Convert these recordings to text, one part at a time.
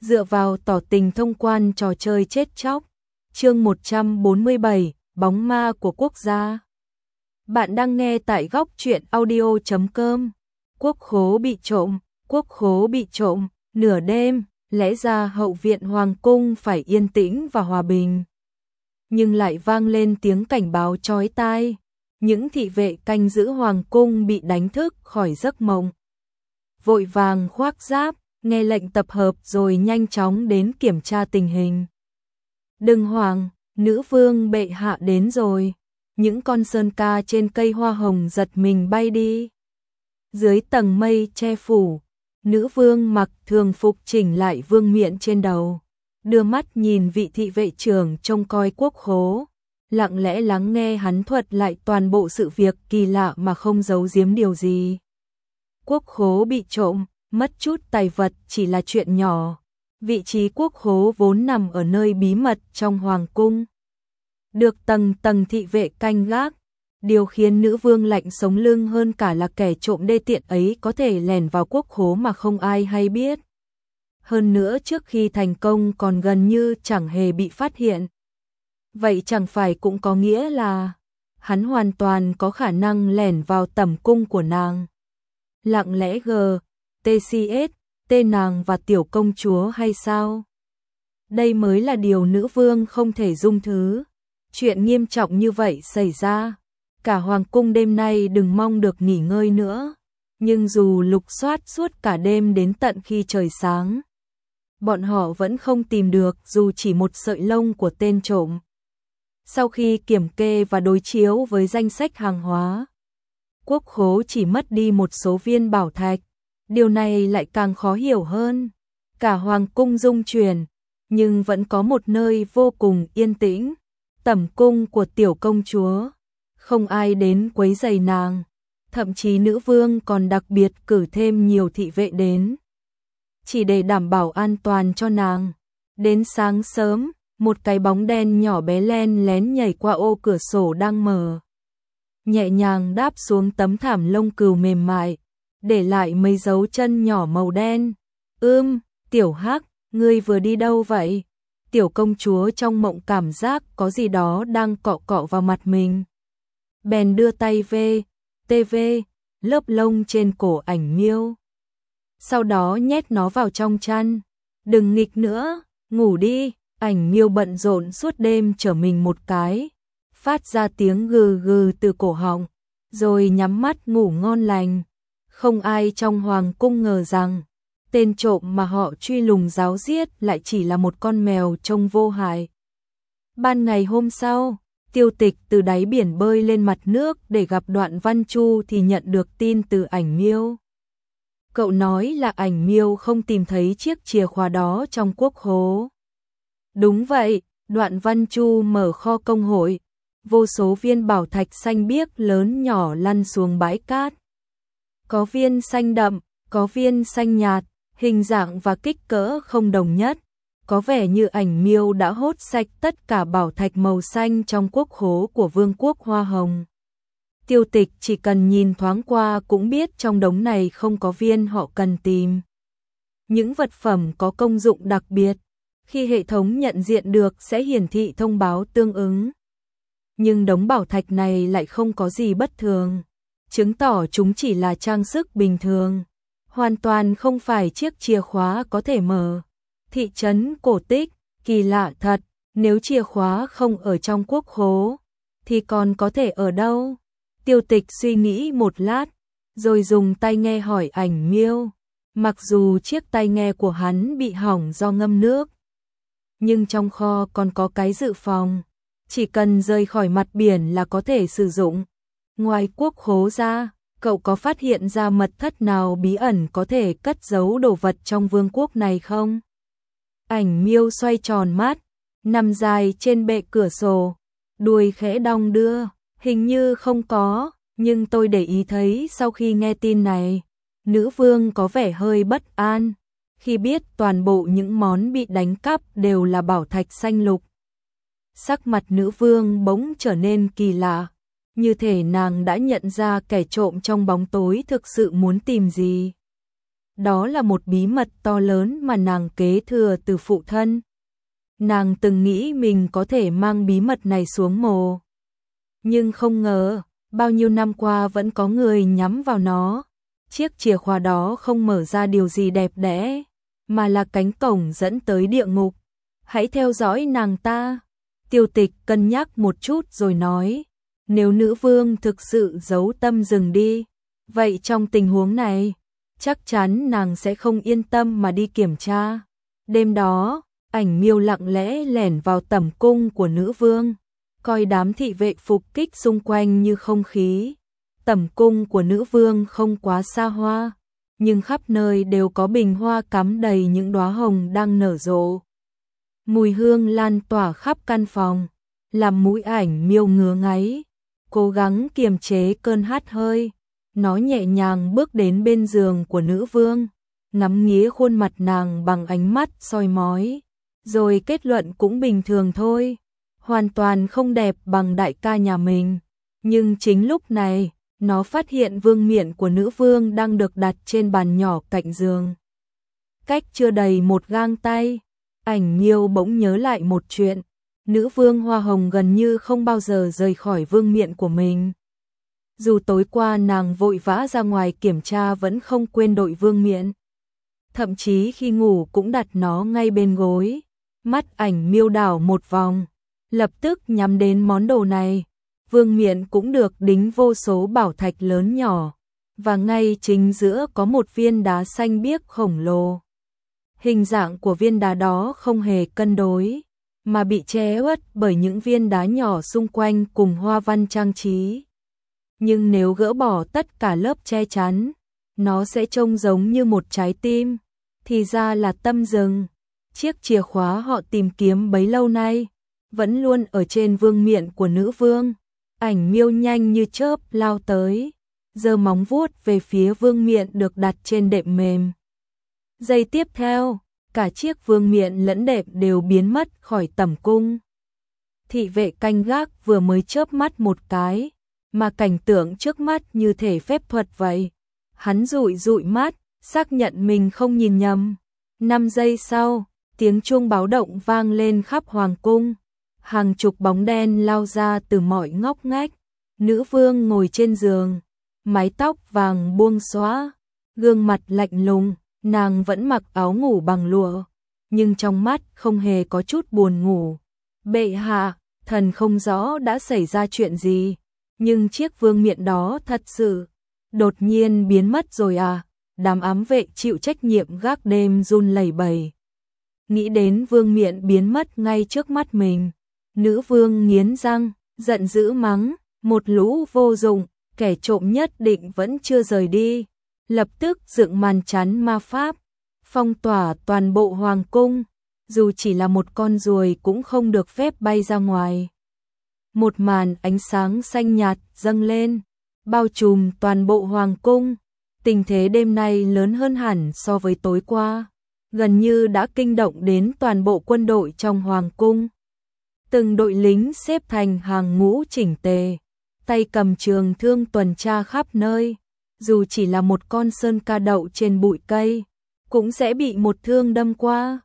dựa vào tỏ tình thông quan trò chơi chết chóc. Chương 147, bóng ma của quốc gia. Bạn đang nghe tại góc truyện audio.com. Quốc khố bị trộm, quốc khố bị trộm, nửa đêm, lẽ ra hậu viện hoàng cung phải yên tĩnh và hòa bình. Nhưng lại vang lên tiếng cảnh báo chói tai, những thị vệ canh giữ hoàng cung bị đánh thức khỏi giấc mộng. Vội vàng khoác giáp, nghe lệnh tập hợp rồi nhanh chóng đến kiểm tra tình hình. Đừng hoảng, nữ vương bệ hạ đến rồi. Những con sơn ca trên cây hoa hồng giật mình bay đi. Dưới tầng mây che phủ, nữ vương mặc thường phục chỉnh lại vương miện trên đầu, đưa mắt nhìn vị thị vệ trưởng trông coi quốc khố, lặng lẽ lắng nghe hắn thuật lại toàn bộ sự việc kỳ lạ mà không giấu giếm điều gì. Quốc khố bị trộm, mất chút tài vật chỉ là chuyện nhỏ. Vị trí quốc khố vốn nằm ở nơi bí mật trong hoàng cung, được tầng tầng thị vệ canh gác. Điều khiến nữ vương lạnh sống lưng hơn cả là kẻ trộm đê tiện ấy có thể lẻn vào quốc khố mà không ai hay biết. Hơn nữa trước khi thành công còn gần như chẳng hề bị phát hiện. Vậy chẳng phải cũng có nghĩa là hắn hoàn toàn có khả năng lẻn vào tẩm cung của nàng. Lặng lẽ TCS, tên nàng và tiểu công chúa hay sao? Đây mới là điều nữ vương không thể dung thứ. Chuyện nghiêm trọng như vậy xảy ra, cả hoàng cung đêm nay đừng mong được nghỉ ngơi nữa. Nhưng dù lục soát suốt cả đêm đến tận khi trời sáng, bọn họ vẫn không tìm được dù chỉ một sợi lông của tên trộm. Sau khi kiểm kê và đối chiếu với danh sách hàng hóa, quốc khố chỉ mất đi một số viên bảo thạch. Điều này lại càng khó hiểu hơn. Cả hoàng cung rung chuyển, nhưng vẫn có một nơi vô cùng yên tĩnh, tẩm cung của tiểu công chúa. Không ai đến quấy rầy nàng, thậm chí nữ vương còn đặc biệt cử thêm nhiều thị vệ đến, chỉ để đảm bảo an toàn cho nàng. Đến sáng sớm, một cái bóng đen nhỏ bé len lén nhảy qua ô cửa sổ đang mở, nhẹ nhàng đáp xuống tấm thảm lông cừu mềm mại, để lại mấy dấu chân nhỏ màu đen. Tiểu Hắc, ngươi vừa đi đâu vậy? Tiểu công chúa trong mộng cảm giác có gì đó đang cọ cọ vào mặt mình. Bèn đưa tay TV, lớp lông trên cổ Ảnh Miêu. Sau đó nhét nó vào trong chăn. Đừng nghịch nữa, ngủ đi. Ảnh Miêu bận rộn suốt đêm trở mình một cái, phát ra tiếng gừ gừ từ cổ họng, rồi nhắm mắt ngủ ngon lành. Không ai trong hoàng cung ngờ rằng tên trộm mà họ truy lùng ráo riết lại chỉ là một con mèo trông vô hại. Ban ngày hôm sau, Tiêu Tịch từ đáy biển bơi lên mặt nước để gặp Đoạn Văn Chu thì nhận được tin từ Ảnh Miêu. Cậu nói là Ảnh Miêu không tìm thấy chiếc chìa khóa đó trong quốc khố. Đúng vậy, Đoạn Văn Chu mở kho công hội, vô số viên bảo thạch xanh biếc lớn nhỏ lăn xuống bãi cát. Có viên xanh đậm, có viên xanh nhạt, hình dạng và kích cỡ không đồng nhất. Có vẻ như Ảnh Miêu đã hốt sạch tất cả bảo thạch màu xanh trong quốc khố của Vương quốc Hoa Hồng. Tiêu Tịch chỉ cần nhìn thoáng qua cũng biết trong đống này không có viên họ cần tìm. Những vật phẩm có công dụng đặc biệt, khi hệ thống nhận diện được sẽ hiển thị thông báo tương ứng. Nhưng đống bảo thạch này lại không có gì bất thường, chứng tỏ chúng chỉ là trang sức bình thường, hoàn toàn không phải chiếc chìa khóa có thể mở. Thị trấn cổ tích, kỳ lạ thật, nếu chìa khóa không ở trong quốc khố, thì còn có thể ở đâu? Tiêu Tịch suy nghĩ một lát, rồi dùng tai nghe hỏi Ảnh Miêu. Mặc dù chiếc tai nghe của hắn bị hỏng do ngâm nước, nhưng trong kho còn có cái dự phòng, chỉ cần rời khỏi mặt biển là có thể sử dụng. Ngoài quốc khố ra, cậu có phát hiện ra mật thất nào bí ẩn có thể cất giấu đồ vật trong vương quốc này không? Ảnh Miêu xoay tròn mắt, nằm dài trên bệ cửa sổ, đuôi khẽ đong đưa. Hình như không có, nhưng tôi để ý thấy sau khi nghe tin này, nữ vương có vẻ hơi bất an, khi biết toàn bộ những món bị đánh cắp đều là bảo thạch xanh lục. Sắc mặt nữ vương bỗng trở nên kỳ lạ, như thể nàng đã nhận ra kẻ trộm trong bóng tối thực sự muốn tìm gì. đó là một bí mật to lớn mà nàng kế thừa từ phụ thân. Nàng từng nghĩ mình có thể mang bí mật này xuống mồ. Nhưng không ngờ, bao nhiêu năm qua vẫn có người nhắm vào nó. Chiếc chìa khóa đó không mở ra điều gì đẹp đẽ, mà là cánh cổng dẫn tới địa ngục. Hãy theo dõi nàng ta. Tiêu Tịch cân nhắc một chút rồi nói, nếu nữ vương thực sự giấu tâm rừng đi, vậy trong tình huống này, chắc chắn nàng sẽ không yên tâm mà đi kiểm tra. Đêm đó, Ảnh Miêu lặng lẽ lẻn vào tẩm cung của nữ vương, coi đám thị vệ phục kích xung quanh như không khí. Tẩm cung của nữ vương không quá xa hoa, nhưng khắp nơi đều có bình hoa cắm đầy những đóa hồng đang nở rộ. Mùi hương lan tỏa khắp căn phòng, làm mũi Ảnh Miêu ngứa ngáy, cố gắng kiềm chế cơn hắt hơi. Nó nhẹ nhàng bước đến bên giường của nữ vương, ngắm nghía khuôn mặt nàng bằng ánh mắt soi mói, rồi kết luận cũng bình thường thôi, hoàn toàn không đẹp bằng đại ca nhà mình. Nhưng chính lúc này, nó phát hiện vương miện của nữ vương đang được đặt trên bàn nhỏ cạnh giường. Cách chưa đầy một gang tay, Ảnh Miêu bỗng nhớ lại một chuyện, nữ vương hoa hồng gần như không bao giờ rời khỏi vương miện của mình. Dù tối qua nàng vội vã ra ngoài kiểm tra vẫn không quên đội vương miện. Thậm chí khi ngủ cũng đặt nó ngay bên gối. Mắt Ảnh Miêu đảo một vòng, lập tức nhắm đến món đồ này. Vương miện cũng được đính vô số bảo thạch lớn nhỏ, và ngay chính giữa có một viên đá xanh biếc khổng lồ. Hình dạng của viên đá đó không hề cân đối, mà bị che khuất bởi những viên đá nhỏ xung quanh cùng hoa văn trang trí. Nhưng nếu gỡ bỏ tất cả lớp che chắn, nó sẽ trông giống như một trái tim, thì ra là tâm rừng. Chiếc chìa khóa họ tìm kiếm bấy lâu nay, vẫn luôn ở trên vương miện của nữ vương. Ảnh Miêu nhanh như chớp lao tới, giơ móng vuốt về phía vương miện được đặt trên đệm mềm. Giây tiếp theo, cả chiếc vương miện lẫn đệm đều biến mất khỏi tẩm cung. Thị vệ canh gác vừa mới chớp mắt một cái, mà cảnh tượng trước mắt như thể phép thuật vậy. Hắn dụi dụi mắt, xác nhận mình không nhìn nhầm. 5 giây sau, tiếng chuông báo động vang lên khắp hoàng cung. Hàng chục bóng đen lao ra từ mọi ngóc ngách. Nữ vương ngồi trên giường, mái tóc vàng buông xõa, gương mặt lạnh lùng, nàng vẫn mặc áo ngủ bằng lụa, nhưng trong mắt không hề có chút buồn ngủ. Bệ hạ, thần không rõ đã xảy ra chuyện gì, nhưng chiếc vương miện đó thật sự đột nhiên biến mất rồi à? Đám ám vệ chịu trách nhiệm gác đêm run lẩy bẩy. Nghĩ đến vương miện biến mất ngay trước mắt mình, nữ vương nghiến răng, giận dữ mắng, một lũ vô dụng, kẻ trộm nhất định vẫn chưa rời đi. Lập tức dựng màn chắn ma pháp, phong tỏa toàn bộ hoàng cung, dù chỉ là một con ruồi cũng không được phép bay ra ngoài. Một màn ánh sáng xanh nhạt dâng lên, bao trùm toàn bộ hoàng cung. Tình thế đêm nay lớn hơn hẳn so với tối qua, gần như đã kinh động đến toàn bộ quân đội trong hoàng cung. Từng đội lính xếp thành hàng ngũ chỉnh tề, tay cầm trường thương tuần tra khắp nơi. Dù chỉ là một con sơn ca đậu trên bụi cây, cũng sẽ bị một thương đâm qua.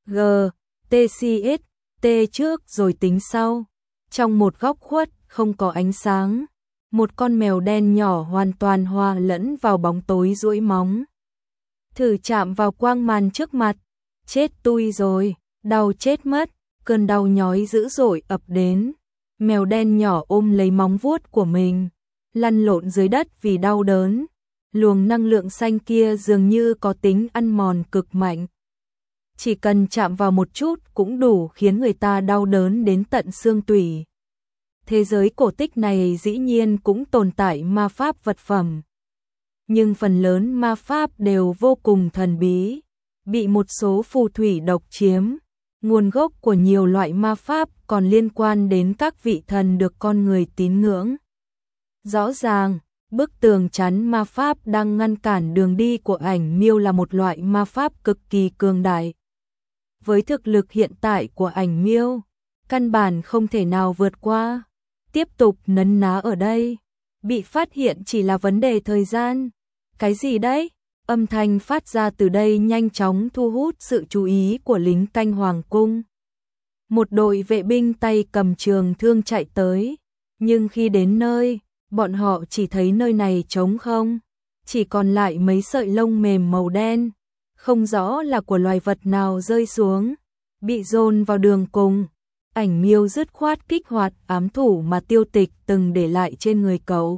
TCS, T trước rồi tính sau. Trong một góc khuất không có ánh sáng, một con mèo đen nhỏ hoàn toàn hòa lẫn vào bóng tối duỗi móng. Thử chạm vào quang màn trước mặt, chết tui rồi, đau chết mất, cơn đau nhói dữ dội ập đến. Mèo đen nhỏ ôm lấy móng vuốt của mình, lăn lộn dưới đất vì đau đớn. Luồng năng lượng xanh kia dường như có tính ăn mòn cực mạnh. Chỉ cần chạm vào một chút cũng đủ khiến người ta đau đớn đến tận xương tủy. Thế giới cổ tích này dĩ nhiên cũng tồn tại ma pháp vật phẩm. Nhưng phần lớn ma pháp đều vô cùng thần bí, bị một số phù thủy độc chiếm. Nguồn gốc của nhiều loại ma pháp còn liên quan đến các vị thần được con người tín ngưỡng. Rõ ràng, bức tường chắn ma pháp đang ngăn cản đường đi của Ảnh Miêu là một loại ma pháp cực kỳ cường đại. Với thực lực hiện tại của Ảnh Miêu, căn bản không thể nào vượt qua. Tiếp tục nấn ná ở đây, bị phát hiện chỉ là vấn đề thời gian. Cái gì đấy? Âm thanh phát ra từ đây nhanh chóng thu hút sự chú ý của lính canh hoàng cung. Một đội vệ binh tay cầm trường thương chạy tới, nhưng khi đến nơi, bọn họ chỉ thấy nơi này trống không, chỉ còn lại mấy sợi lông mềm màu đen, không rõ là của loài vật nào rơi xuống, bị dồn vào đường cùng. Ảnh Miêu dứt khoát kích hoạt ám thủ mà Tiêu Tịch từng để lại trên người cậu.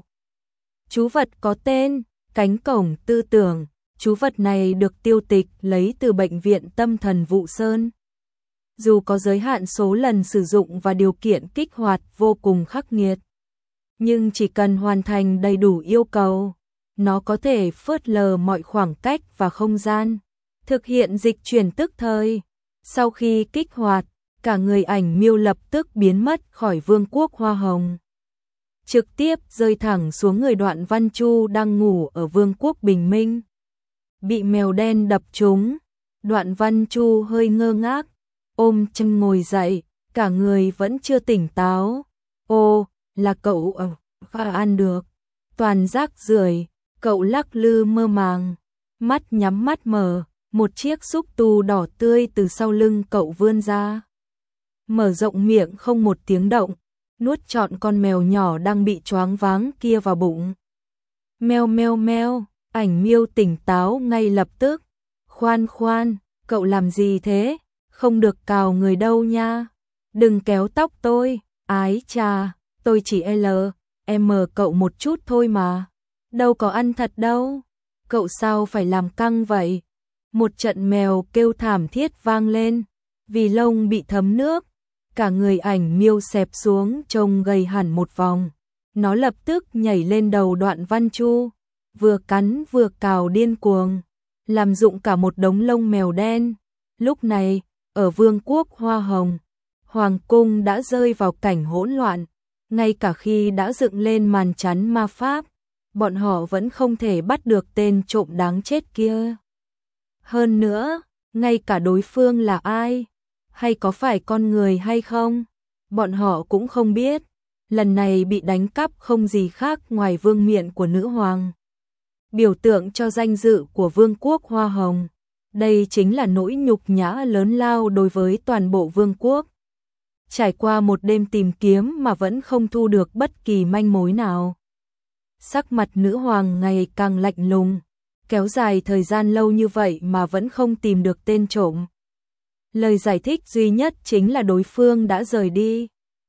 Chú vật có tên Cánh Cổng Tư Tưởng. Chú vật này được Tiêu Tịch lấy từ bệnh viện tâm thần Vụ Sơn. Dù có giới hạn số lần sử dụng và điều kiện kích hoạt vô cùng khắc nghiệt, nhưng chỉ cần hoàn thành đầy đủ yêu cầu, nó có thể phớt lờ mọi khoảng cách và không gian, thực hiện dịch chuyển tức thời. Sau khi kích hoạt, cả người Ảnh Miêu lập tức biến mất khỏi Vương quốc Hoa Hồng, trực tiếp rơi thẳng xuống người Đoạn Văn Chu đang ngủ ở Vương quốc Bình Minh. Bị mèo đen đập trúng, Đoạn Văn Chu hơi ngơ ngác, ôm chân ngồi dậy, cả người vẫn chưa tỉnh táo. Ô, là cậu ăn được. Toàn rác rưởi, cậu lắc lư mơ màng, mắt nhắm mắt mở, một chiếc xúc tu đỏ tươi từ sau lưng cậu vươn ra. Mở rộng miệng không một tiếng động, nuốt trọn con mèo nhỏ đang bị choáng váng kia vào bụng. Meo meo meo, Ảnh Miêu tỉnh táo ngay lập tức. Khoan khoan, cậu làm gì thế? Không được cào người đâu nha. Đừng kéo tóc tôi, ái chà, tôi chỉ em cậu một chút thôi mà. Đâu có ăn thật đâu. Cậu sao phải làm căng vậy? Một trận mèo kêu thảm thiết vang lên, vì lông bị thấm nước. Cả người Ảnh Miêu xẹp xuống trông gầy hẳn một vòng. Nó lập tức nhảy lên đầu Đoạn Văn Chu, vừa cắn vừa cào điên cuồng, làm rụng cả một đống lông mèo đen. Lúc này, ở Vương quốc Hoa Hồng, Hoàng cung đã rơi vào cảnh hỗn loạn, ngay cả khi đã dựng lên màn chắn ma pháp, bọn họ vẫn không thể bắt được tên trộm đáng chết kia. Hơn nữa, ngay cả đối phương là ai, hay có phải con người hay không, bọn họ cũng không biết. Lần này bị đánh cắp không gì khác ngoài vương miện của nữ hoàng, biểu tượng cho danh dự của Vương quốc Hoa Hồng. Đây chính là nỗi nhục nhã lớn lao đối với toàn bộ vương quốc. Trải qua một đêm tìm kiếm mà vẫn không thu được bất kỳ manh mối nào. Sắc mặt nữ hoàng ngày càng lạnh lùng, kéo dài thời gian lâu như vậy mà vẫn không tìm được tên trộm. Lời giải thích duy nhất chính là đối phương đã rời đi.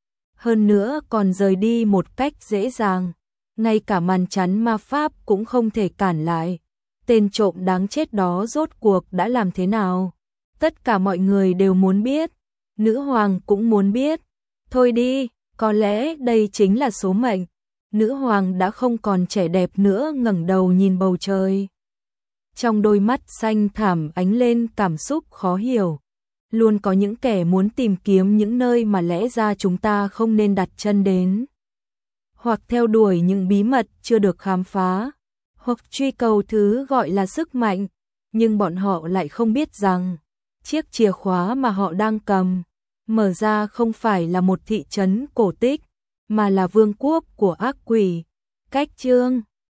Hơn nữa còn rời đi một cách dễ dàng, ngay cả màn chắn ma pháp cũng không thể cản lại. Tên trộm đáng chết đó rốt cuộc đã làm thế nào? Tất cả mọi người đều muốn biết, nữ hoàng cũng muốn biết. Thôi đi, có lẽ đây chính là số mệnh. Nữ hoàng đã không còn trẻ đẹp nữa, ngẩng đầu nhìn bầu trời. Trong đôi mắt xanh thẳm ánh lên cảm xúc khó hiểu. Luôn có những kẻ muốn tìm kiếm những nơi mà lẽ ra chúng ta không nên đặt chân đến, hoặc theo đuổi những bí mật chưa được khám phá, hoặc truy cầu thứ gọi là sức mạnh, nhưng bọn họ lại không biết rằng chiếc chìa khóa mà họ đang cầm mở ra không phải là một thị trấn cổ tích, mà là vương quốc của ác quỷ. Cách chương